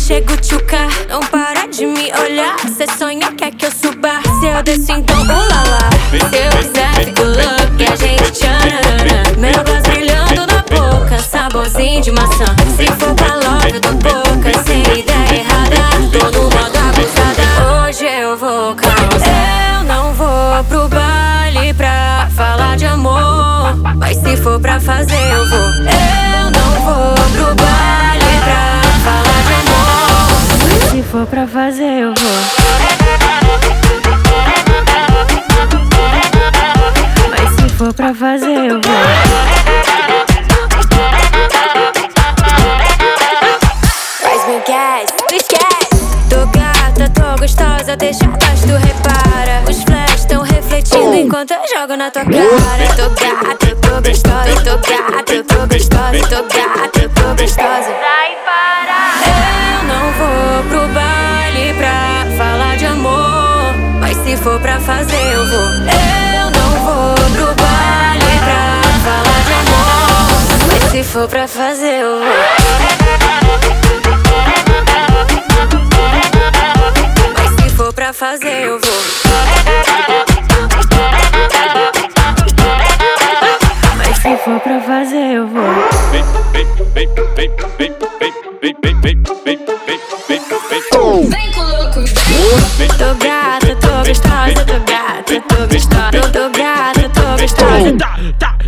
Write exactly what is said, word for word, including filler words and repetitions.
chego tchuca, não para de me olhar. Cê sonha, quer que eu suba? Se eu desço então ulala. Se eu quiser fico louco e a gente tchananana. Meu gloss brilhando na boca, saborzinho de maçã. Se for pra logo eu tô pouca, sem ideia errada. Tô no modo abusada, hoje eu vou causar. Eu não vou pro baile pra falar de amor, mas se for pra fazer eu vou. Eu não vou pro baile pra falar de amor, mas se for pra fazer eu vou. Mas se for pra fazer eu vou. Faz meu gas, esquece. Tô gata, tô gostosa, deixa atrás, tu repara. Os flash tão refletindo enquanto eu jogo na tua cara. Tô gata, eu tô gostosa, tô gata, eu tô gostosa, tô gata, eu tô gostosa. Vai parar. Eu não vou pro baile pra falar de amor, mas se for pra fazer eu vou. Eu não vou pro baile pra falar de amor, mas se for pra fazer eu vou. Pra fazer eu vou. Mas se for pra fazer eu vou. Vem com louco. Tô gata, tô gostosa, tô gata, tô gostosa, tô gata, tô gostosa.